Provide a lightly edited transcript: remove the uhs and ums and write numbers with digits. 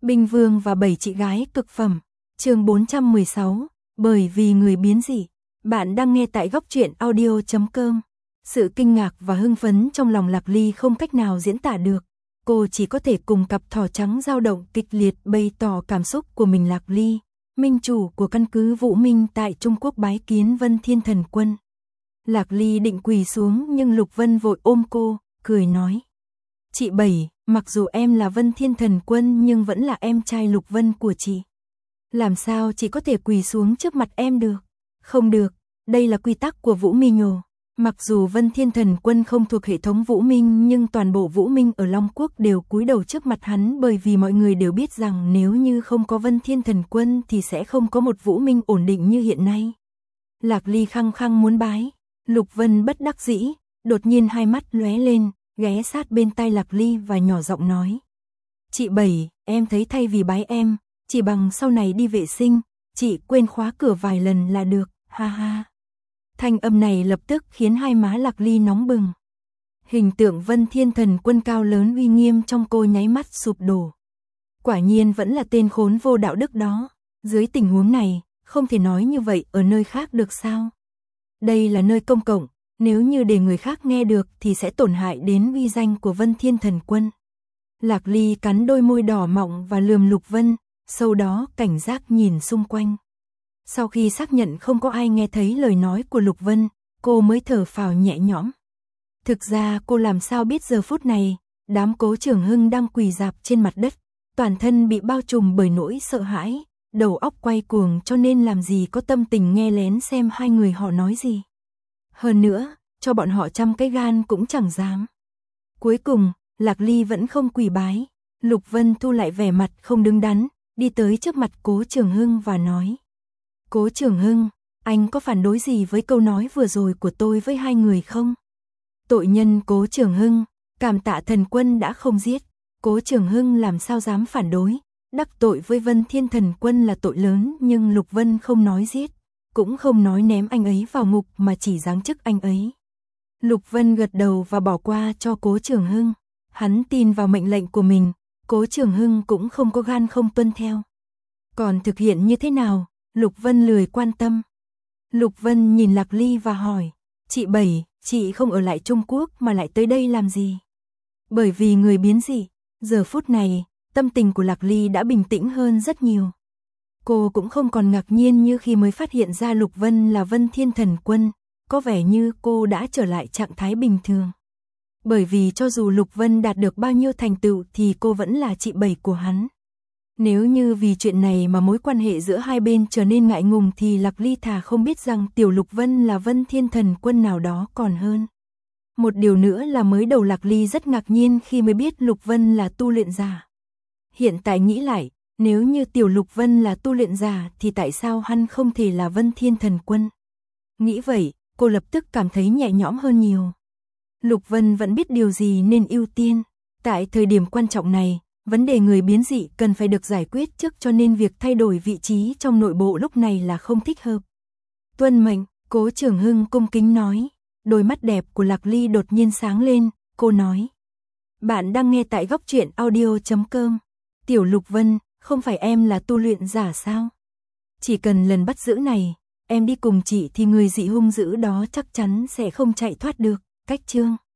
Binh Vương và 7 chị gái cực phẩm. Chương 416, bởi vì người biến dị. Bạn đang nghe tại góc truyện audio.com. Sự kinh ngạc và hưng phấn trong lòng Lạc Ly không cách nào diễn tả được. Cô chỉ có thể cùng cặp thỏ trắng dao động kịch liệt bày tỏ cảm xúc của mình. Lạc Ly, minh chủ của căn cứ Vũ Minh tại Trung Quốc bái kiến Vân Thiên Thần Quân. Lạc Ly định quỳ xuống nhưng Lục Vân vội ôm cô, cười nói. Chị Bảy, mặc dù em là Vân Thiên Thần Quân nhưng vẫn là em trai Lục Vân của chị. Làm sao chị có thể quỳ xuống trước mặt em được? Không được, đây là quy tắc của Vũ Minh nhồ. Mặc dù Vân Thiên Thần Quân không thuộc hệ thống Vũ Minh nhưng toàn bộ Vũ Minh ở Long Quốc đều cúi đầu trước mặt hắn, bởi vì mọi người đều biết rằng nếu như không có Vân Thiên Thần Quân thì sẽ không có một Vũ Minh ổn định như hiện nay. Lạc Ly khăng khăng muốn bái. Lục Vân bất đắc dĩ, đột nhiên hai mắt lóe lên, ghé sát bên tai Lạc Ly và nhỏ giọng nói. Chị Bảy, em thấy thay vì bái em, chỉ bằng sau này đi vệ sinh, chị quên khóa cửa vài lần là được, ha ha. Thanh âm này lập tức khiến hai má Lạc Ly nóng bừng. Hình tượng Vân Thiên Thần Quân cao lớn uy nghiêm trong cô nháy mắt sụp đổ. Quả nhiên vẫn là tên khốn vô đạo đức đó. Dưới tình huống này, không thể nói như vậy ở nơi khác được sao? Đây là nơi công cộng, nếu như để người khác nghe được thì sẽ tổn hại đến uy danh của Vân Thiên Thần Quân. Lạc Ly cắn đôi môi đỏ mọng và lườm Lục Vân, sau đó cảnh giác nhìn xung quanh. Sau khi xác nhận không có ai nghe thấy lời nói của Lục Vân, cô mới thở phào nhẹ nhõm. Thực ra cô làm sao biết giờ phút này, đám Cố Trường Hưng đang quỳ rạp trên mặt đất, toàn thân bị bao trùm bởi nỗi sợ hãi, đầu óc quay cuồng, cho nên làm gì có tâm tình nghe lén xem hai người họ nói gì. Hơn nữa, cho bọn họ trăm cái gan cũng chẳng dám. Cuối cùng, Lạc Ly vẫn không quỳ bái. Lục Vân thu lại vẻ mặt không đứng đắn, đi tới trước mặt Cố Trường Hưng và nói. Cố Trường Hưng, anh có phản đối gì với câu nói vừa rồi của tôi với hai người không? Tội nhân Cố Trường Hưng, cảm tạ thần quân đã không giết. Cố Trường Hưng làm sao dám phản đối? Đắc tội với Vân Thiên Thần Quân là tội lớn, nhưng Lục Vân không nói giết, cũng không nói ném anh ấy vào ngục mà chỉ giáng chức anh ấy. Lục Vân gật đầu và bỏ qua cho Cố Trường Hưng. Hắn tin vào mệnh lệnh của mình, Cố Trường Hưng cũng không có gan không tuân theo. Còn thực hiện như thế nào, Lục Vân lười quan tâm. Lục Vân nhìn Lạc Ly và hỏi, chị Bảy, chị không ở lại Trung Quốc mà lại tới đây làm gì? Bởi vì người biến dị. Giờ phút này, tâm tình của Lạc Ly đã bình tĩnh hơn rất nhiều. Cô cũng không còn ngạc nhiên như khi mới phát hiện ra Lục Vân là Vân Thiên Thần Quân, có vẻ như cô đã trở lại trạng thái bình thường. Bởi vì cho dù Lục Vân đạt được bao nhiêu thành tựu thì cô vẫn là chị Bảy của hắn. Nếu như vì chuyện này mà mối quan hệ giữa hai bên trở nên ngại ngùng thì Lạc Ly thà không biết rằng tiểu Lục Vân là Vân Thiên Thần Quân nào đó còn hơn. Một điều nữa là mới đầu Lạc Ly rất ngạc nhiên khi mới biết Lục Vân là tu luyện giả. Hiện tại nghĩ lại, nếu như tiểu Lục Vân là tu luyện giả thì tại sao hắn không thể là Vân Thiên Thần Quân? Nghĩ vậy, cô lập tức cảm thấy nhẹ nhõm hơn nhiều. Lục Vân vẫn biết điều gì nên ưu tiên. Tại thời điểm quan trọng này, vấn đề người biến dị cần phải được giải quyết trước, cho nên việc thay đổi vị trí trong nội bộ lúc này là không thích hợp. Tuân mệnh, Cố Trường Hưng cung kính nói. Đôi mắt đẹp của Lạc Ly đột nhiên sáng lên, cô nói. Bạn đang nghe tại góc truyện audio.com. Tiểu Lục Vân, không phải em là tu luyện giả sao? Chỉ cần lần bắt giữ này, em đi cùng chị thì người dị hung dữ đó chắc chắn sẽ không chạy thoát được. Cách chương